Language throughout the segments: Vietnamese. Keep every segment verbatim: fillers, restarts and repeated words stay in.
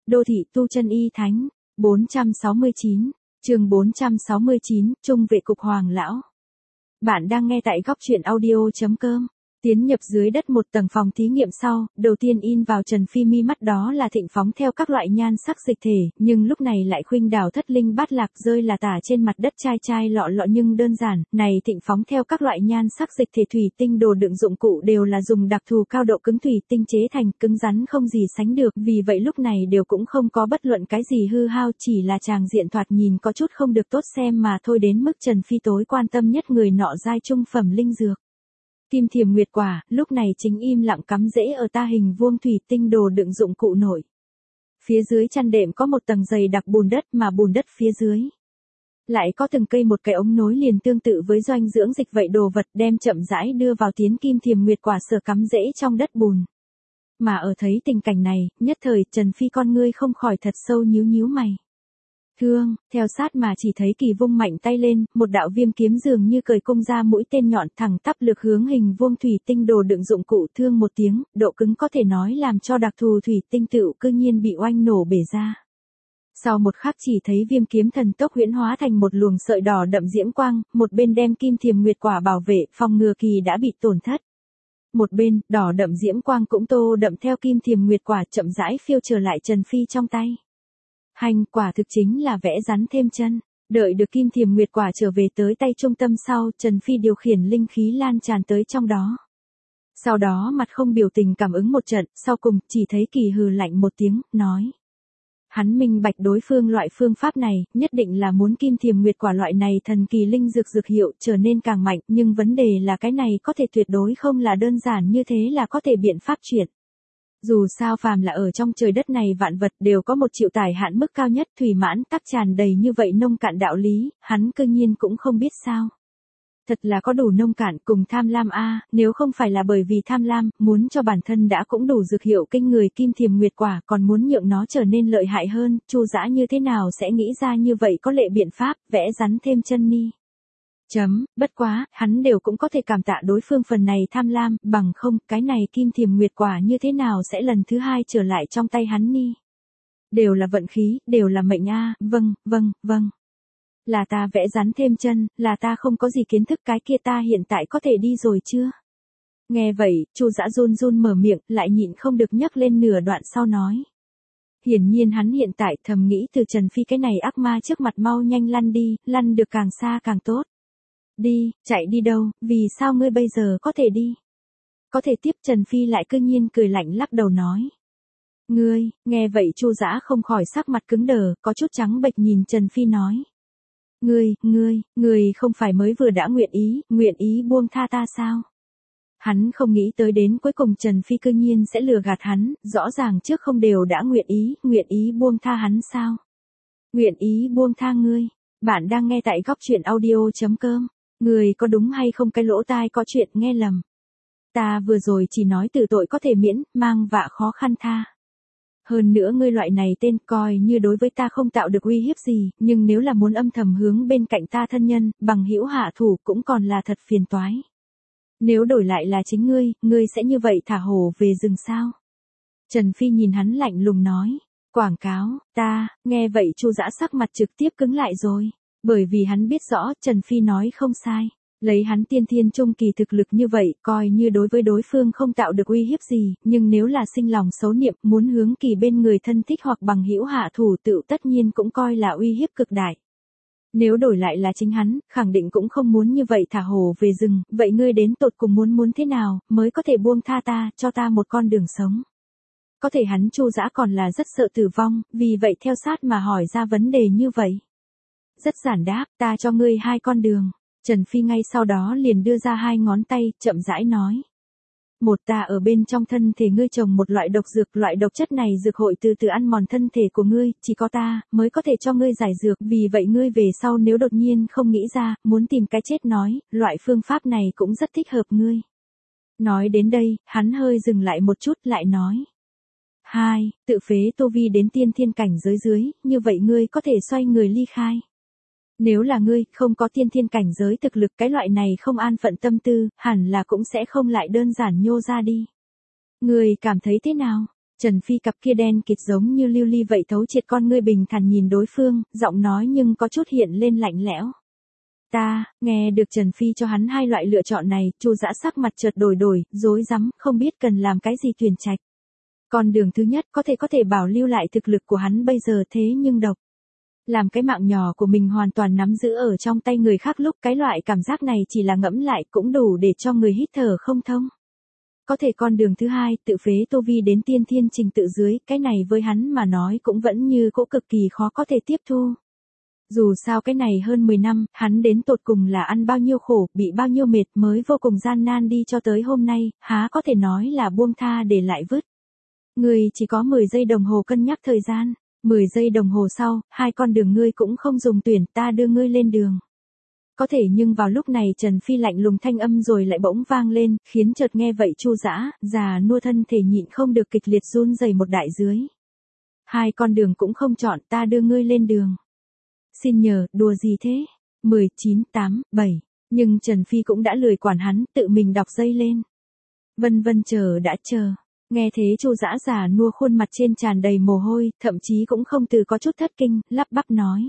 Đô thị tu chân y thánh, bốn trăm sáu mươi chín, chương bốn trăm sáu mươi chín, Trung vệ cục Hoàng lão. Bạn đang nghe tại góc truyện audio chấm com. Tiến nhập dưới đất một tầng phòng thí nghiệm sau, đầu tiên in vào Trần Phi mi mắt đó là thịnh phóng theo các loại nhan sắc dịch thể, nhưng lúc này lại khuynh đảo thất linh bát lạc rơi là tả trên mặt đất chai chai lọ lọ nhưng đơn giản, này thịnh phóng theo các loại nhan sắc dịch thể thủy tinh đồ đựng dụng cụ đều là dùng đặc thù cao độ cứng thủy tinh chế thành, cứng rắn không gì sánh được, vì vậy lúc này đều cũng không có bất luận cái gì hư hao, chỉ là tràng diện thoạt nhìn có chút không được tốt xem mà thôi, đến mức Trần Phi tối quan tâm nhất người nọ giai trung phẩm linh dược. Kim thiềm nguyệt quả, lúc này chính im lặng cắm rễ ở ta hình vuông thủy tinh đồ đựng dụng cụ nổi. Phía dưới chăn đệm có một tầng dày đặc bùn đất mà bùn đất phía dưới. Lại có từng cây một cái ống nối liền tương tự với doanh dưỡng dịch vậy đồ vật đem chậm rãi đưa vào tiến kim thiềm nguyệt quả sở cắm rễ trong đất bùn. Mà ở thấy tình cảnh này, nhất thời Trần Phi con ngươi không khỏi thật sâu nhíu nhíu mày. Thương, theo sát mà chỉ thấy Kỳ vung mạnh tay lên, một đạo viêm kiếm dường như cởi cung ra mũi tên nhọn thẳng tắp lược hướng hình vuông thủy tinh đồ đựng dụng cụ, thương một tiếng, độ cứng có thể nói làm cho đặc thù thủy tinh tựu cư nhiên bị oanh nổ bể ra. Sau một khắc chỉ thấy viêm kiếm thần tốc huyễn hóa thành một luồng sợi đỏ đậm diễm quang, một bên đem kim thiềm nguyệt quả bảo vệ, phòng ngừa Kỳ đã bị tổn thất. Một bên, đỏ đậm diễm quang cũng tô đậm theo kim thiềm nguyệt quả chậm rãi phiêu trở lại Trần Phi trong tay. Hành, quả thực chính là vẽ rắn thêm chân. Đợi được kim thiềm nguyệt quả trở về tới tay trung tâm sau, Trần Phi điều khiển linh khí lan tràn tới trong đó. Sau đó mặt không biểu tình cảm ứng một trận, sau cùng chỉ thấy Kỳ hừ lạnh một tiếng, nói. Hắn minh bạch đối phương loại phương pháp này, nhất định là muốn kim thiềm nguyệt quả loại này thần kỳ linh dược dược hiệu trở nên càng mạnh, nhưng vấn đề là cái này có thể tuyệt đối không là đơn giản như thế là có thể biện pháp chuyển. Dù sao phàm là ở trong trời đất này vạn vật đều có một chịu tải hạn mức cao nhất, thủy mãn tắc tràn đầy như vậy nông cạn đạo lý, hắn cư nhiên cũng không biết sao. Thật là có đủ nông cạn cùng tham lam a, nếu không phải là bởi vì tham lam, muốn cho bản thân đã cũng đủ dược hiệu kinh người kim thiềm nguyệt quả, còn muốn nhượng nó trở nên lợi hại hơn, Chu Dã như thế nào sẽ nghĩ ra như vậy có lệ biện pháp, vẽ rắn thêm chân ni. Chấm, bất quá, hắn đều cũng có thể cảm tạ đối phương phần này tham lam, bằng không, cái này kim thiềm nguyệt quả như thế nào sẽ lần thứ hai trở lại trong tay hắn ni. Đều là vận khí, đều là mệnh a, vâng, vâng, vâng. Là ta vẽ rắn thêm chân, là ta không có gì kiến thức, cái kia ta hiện tại có thể đi rồi chưa? Nghe vậy, Chu Dã run run mở miệng, lại nhịn không được nhắc lên nửa đoạn sau nói. Hiển nhiên hắn hiện tại thầm nghĩ từ Trần Phi cái này ác ma trước mặt mau nhanh lăn đi, lăn được càng xa càng tốt. Đi, chạy đi đâu, vì sao ngươi bây giờ có thể đi? Có thể tiếp Trần Phi lại cư nhiên cười lạnh lắc đầu nói. Ngươi, nghe vậy Chu Dã không khỏi sắc mặt cứng đờ, có chút trắng bệch nhìn Trần Phi nói. Ngươi, ngươi, ngươi không phải mới vừa đã nguyện ý, nguyện ý buông tha ta sao? Hắn không nghĩ tới đến cuối cùng Trần Phi cư nhiên sẽ lừa gạt hắn, rõ ràng trước không đều đã nguyện ý, nguyện ý buông tha hắn sao? Nguyện ý buông tha ngươi, bạn đang nghe tại góc truyện audio chấm com. Người có đúng hay không cái lỗ tai có chuyện nghe lầm. Ta vừa rồi chỉ nói từ tội có thể miễn, mang vạ khó khăn tha. Hơn nữa ngươi loại này tên coi như đối với ta không tạo được uy hiếp gì, nhưng nếu là muốn âm thầm hướng bên cạnh ta thân nhân, bằng hữu hạ thủ cũng còn là thật phiền toái. Nếu đổi lại là chính ngươi, ngươi sẽ như vậy thả hổ về rừng sao? Trần Phi nhìn hắn lạnh lùng nói. Quảng cáo, ta, nghe vậy Chu Dã sắc mặt trực tiếp cứng lại rồi. Bởi vì hắn biết rõ Trần Phi nói không sai. Lấy hắn tiên thiên trung kỳ thực lực như vậy, coi như đối với đối phương không tạo được uy hiếp gì, nhưng nếu là sinh lòng xấu niệm, muốn hướng Kỳ bên người thân thích hoặc bằng hữu hạ thủ tự tất nhiên cũng coi là uy hiếp cực đại. Nếu đổi lại là chính hắn, khẳng định cũng không muốn như vậy thả hổ về rừng, vậy ngươi đến tột cùng muốn muốn thế nào, mới có thể buông tha ta, cho ta một con đường sống. Có thể hắn Chu Dã còn là rất sợ tử vong, vì vậy theo sát mà hỏi ra vấn đề như vậy. Rất giản đáp, ta cho ngươi hai con đường. Trần Phi ngay sau đó liền đưa ra hai ngón tay, chậm rãi nói. Một, ta ở bên trong thân thể ngươi trồng một loại độc dược, loại độc chất này dược hội từ từ ăn mòn thân thể của ngươi, chỉ có ta, mới có thể cho ngươi giải dược, vì vậy ngươi về sau nếu đột nhiên không nghĩ ra, muốn tìm cái chết nói, loại phương pháp này cũng rất thích hợp ngươi. Nói đến đây, hắn hơi dừng lại một chút lại nói. Hai, tự phế tu vi đến tiên thiên cảnh giới dưới, như vậy ngươi có thể xoay người ly khai. Nếu là ngươi, không có tiên thiên cảnh giới thực lực cái loại này không an phận tâm tư, hẳn là cũng sẽ không lại đơn giản nhô ra đi. Ngươi cảm thấy thế nào? Trần Phi cặp kia đen kịt giống như lưu ly vậy thấu triệt con ngươi bình thản nhìn đối phương, giọng nói nhưng có chút hiện lên lạnh lẽo. Ta, nghe được Trần Phi cho hắn hai loại lựa chọn này, Chu Dã sắc mặt chợt đổi đổi, rối rắm, không biết cần làm cái gì tuyển trạch. Con đường thứ nhất có thể có thể bảo lưu lại thực lực của hắn bây giờ thế nhưng độc. Làm cái mạng nhỏ của mình hoàn toàn nắm giữ ở trong tay người khác lúc cái loại cảm giác này chỉ là ngẫm lại cũng đủ để cho người hít thở không thông. Có thể con đường thứ hai, tự phế tu vi đến tiên thiên trình tự dưới, cái này với hắn mà nói cũng vẫn như cỗ cực kỳ khó có thể tiếp thu. Dù sao cái này hơn mười năm, hắn đến tột cùng là ăn bao nhiêu khổ, bị bao nhiêu mệt mới vô cùng gian nan đi cho tới hôm nay, há có thể nói là buông tha để lại vứt. Người chỉ có mười giây đồng hồ cân nhắc thời gian, mười giây đồng hồ sau, hai con đường ngươi cũng không dùng tuyển, ta đưa ngươi lên đường. Có thể nhưng vào lúc này Trần Phi lạnh lùng thanh âm rồi lại bỗng vang lên, khiến chợt nghe vậy Chu Dã, già nua thân thể nhịn không được kịch liệt run rẩy một đại dưới. Hai con đường cũng không chọn, ta đưa ngươi lên đường. Xin nhờ, đùa gì thế? mười, chín, tám, bảy. Nhưng Trần Phi cũng đã lười quản hắn, tự mình đọc dây lên. Vân vân chờ đã chờ. Nghe thế Chu Dã già nua khuôn mặt trên tràn đầy mồ hôi, thậm chí cũng không từ có chút thất kinh, lắp bắp nói.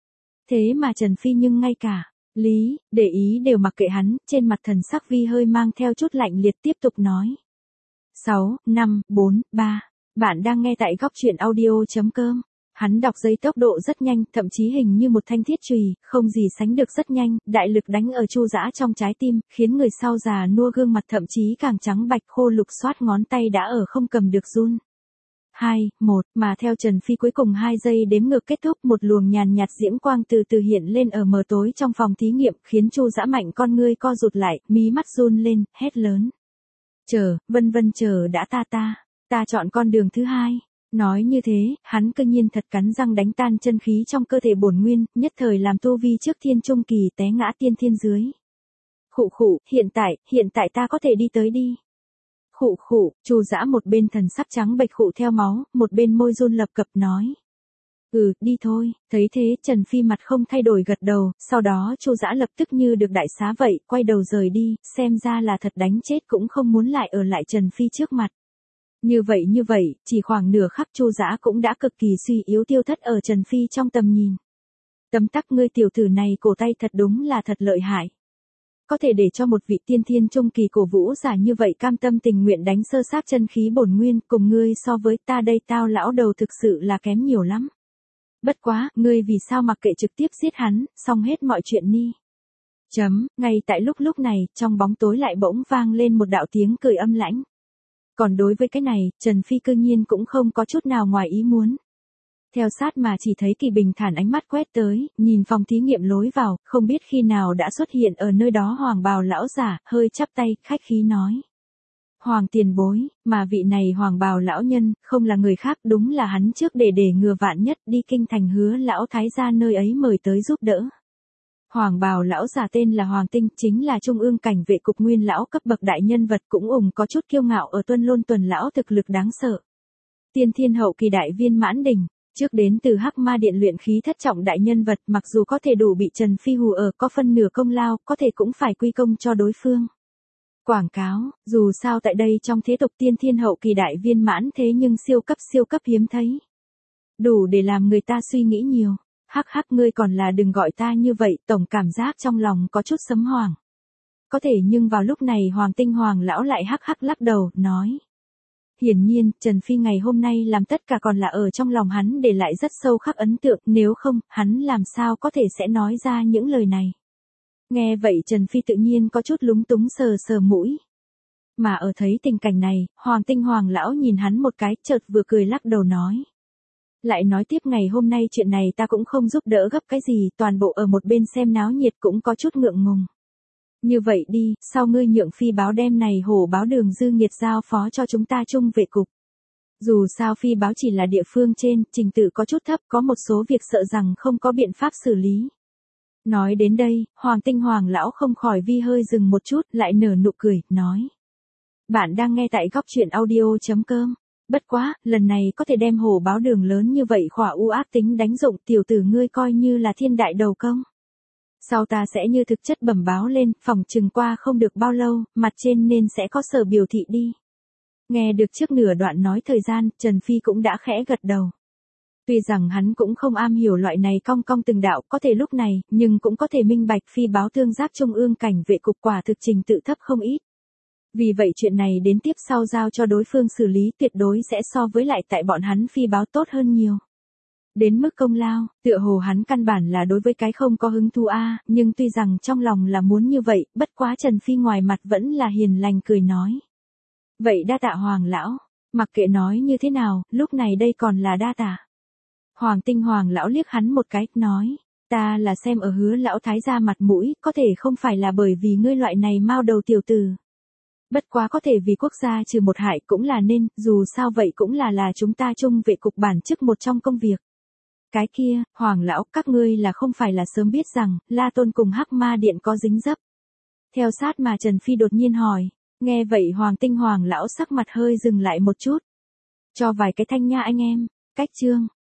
Thế mà Trần Phi nhưng ngay cả lý, để ý đều mặc kệ hắn, trên mặt thần sắc vi hơi mang theo chút lạnh liệt tiếp tục nói. sáu, năm, bốn, ba. Bạn đang nghe tại góc truyện audio chấm com. Hắn đọc giấy tốc độ rất nhanh, thậm chí hình như một thanh thiết chùy, không gì sánh được rất nhanh, đại lực đánh ở Chu Dã trong trái tim, khiến người sau già nua gương mặt thậm chí càng trắng bạch khô lục xoát ngón tay đã ở không cầm được run. hai, một, mà theo Trần Phi cuối cùng hai giây đếm ngược kết thúc, một luồng nhàn nhạt diễm quang từ từ hiện lên ở mờ tối trong phòng thí nghiệm, khiến Chu Dã mạnh con ngươi co rụt lại, mí mắt run lên, hét lớn. Chờ, vân vân chờ đã ta ta, ta chọn con đường thứ hai. Nói như thế, hắn cơ nhiên thật cắn răng đánh tan chân khí trong cơ thể bổn nguyên, nhất thời làm tu vi trước thiên trung kỳ té ngã tiên thiên dưới. Khụ khụ, hiện tại, hiện tại ta có thể đi tới đi. Khụ khụ, Chu Dã một bên thần sắc trắng bệch khụ theo máu, một bên môi run lập cập nói. Ừ, đi thôi, thấy thế Trần Phi mặt không thay đổi gật đầu, sau đó Chu Dã lập tức như được đại xá vậy, quay đầu rời đi, xem ra là thật đánh chết cũng không muốn lại ở lại Trần Phi trước mặt. Như vậy như vậy, chỉ khoảng nửa khắc Chu Dã cũng đã cực kỳ suy yếu tiêu thất ở Trần Phi trong tầm nhìn. Tấm tắc ngươi tiểu tử này cổ tay thật đúng là thật lợi hại. Có thể để cho một vị tiên thiên trung kỳ cổ vũ giả như vậy cam tâm tình nguyện đánh sơ sát chân khí bổn nguyên, cùng ngươi so với ta đây tao lão đầu thực sự là kém nhiều lắm. Bất quá, ngươi vì sao mặc kệ trực tiếp giết hắn, xong hết mọi chuyện đi. Chấm, ngay tại lúc lúc này, trong bóng tối lại bỗng vang lên một đạo tiếng cười âm lãnh. Còn đối với cái này, Trần Phi cư nhiên cũng không có chút nào ngoài ý muốn. Theo sát mà chỉ thấy Kỳ bình thản ánh mắt quét tới, nhìn phòng thí nghiệm lối vào, không biết khi nào đã xuất hiện ở nơi đó hoàng bào lão giả, hơi chắp tay, khách khí nói. Hoàng tiền bối, mà vị này hoàng bào lão nhân, không là người khác đúng là hắn trước để để ngừa vạn nhất đi kinh thành hứa lão thái gia nơi ấy mời tới giúp đỡ. Hoàng bào lão giả tên là Hoàng Tinh, chính là trung ương cảnh vệ cục nguyên lão cấp bậc đại nhân vật cũng ủng có chút kiêu ngạo ở tuân lôn tuần lão thực lực đáng sợ. Tiên thiên hậu kỳ đại viên mãn đỉnh, trước đến từ Hắc Ma Điện luyện khí thất trọng đại nhân vật mặc dù có thể đủ bị Trần Phi hù ở có phân nửa công lao, có thể cũng phải quy công cho đối phương. Quảng cáo, dù sao tại đây trong thế tục tiên thiên hậu kỳ đại viên mãn thế nhưng siêu cấp siêu cấp hiếm thấy. Đủ để làm người ta suy nghĩ nhiều. Hắc hắc ngươi còn là đừng gọi ta như vậy, tổng cảm giác trong lòng có chút sấm hoảng. Có thể nhưng vào lúc này Hoàng Tinh Hoàng lão lại hắc hắc lắc đầu, nói. Hiển nhiên, Trần Phi ngày hôm nay làm tất cả còn là ở trong lòng hắn để lại rất sâu khắc ấn tượng, nếu không, hắn làm sao có thể sẽ nói ra những lời này. Nghe vậy Trần Phi tự nhiên có chút lúng túng sờ sờ mũi. Mà ở thấy tình cảnh này, Hoàng Tinh Hoàng lão nhìn hắn một cái, chợt vừa cười lắc đầu nói. Lại nói tiếp ngày hôm nay chuyện này ta cũng không giúp đỡ gấp cái gì, toàn bộ ở một bên xem náo nhiệt cũng có chút ngượng ngùng. Như vậy đi, sao ngươi nhượng phi báo đem này hổ báo đường dư nghiệt giao phó cho chúng ta trung vệ cục. Dù sao phi báo chỉ là địa phương trên, trình tự có chút thấp, có một số việc sợ rằng không có biện pháp xử lý. Nói đến đây, Hoàng Tinh Hoàng lão không khỏi vi hơi dừng một chút, lại nở nụ cười, nói. Bạn đang nghe tại góc truyện audio chấm com. Bất quá, lần này có thể đem hổ báo đường lớn như vậy khỏa u ác tính đánh dụng, tiểu tử ngươi coi như là thiên đại đầu công. Sau ta sẽ như thực chất bẩm báo lên, phòng chừng qua không được bao lâu, mặt trên nên sẽ có sở biểu thị đi. Nghe được trước nửa đoạn nói thời gian, Trần Phi cũng đã khẽ gật đầu. Tuy rằng hắn cũng không am hiểu loại này cong cong từng đạo có thể lúc này, nhưng cũng có thể minh bạch phi báo tương giáp trung ương cảnh vệ cục quả thực trình tự thấp không ít. Vì vậy chuyện này đến tiếp sau giao cho đối phương xử lý tuyệt đối sẽ so với lại tại bọn hắn phi báo tốt hơn nhiều. Đến mức công lao, tựa hồ hắn căn bản là đối với cái không có hứng thú a, nhưng tuy rằng trong lòng là muốn như vậy, bất quá Trần Phi ngoài mặt vẫn là hiền lành cười nói. Vậy đa tạ Hoàng lão, mặc kệ nói như thế nào, lúc này đây còn là đa tạ. Hoàng Tinh Hoàng lão liếc hắn một cái, nói, ta là xem ở Hứa lão thái gia mặt mũi, có thể không phải là bởi vì ngươi loại này mao đầu tiểu tử. Bất quá có thể vì quốc gia trừ một hại cũng là nên, dù sao vậy cũng là là chúng ta trung vệ cục bản chức một trong công việc. Cái kia, Hoàng lão, các ngươi là không phải là sớm biết rằng, La Tôn cùng Hắc Ma Điện có dính dấp. Theo sát mà Trần Phi đột nhiên hỏi, nghe vậy Hoàng Tinh Hoàng lão sắc mặt hơi dừng lại một chút. Cho vài cái thanh nha anh em, cách chương.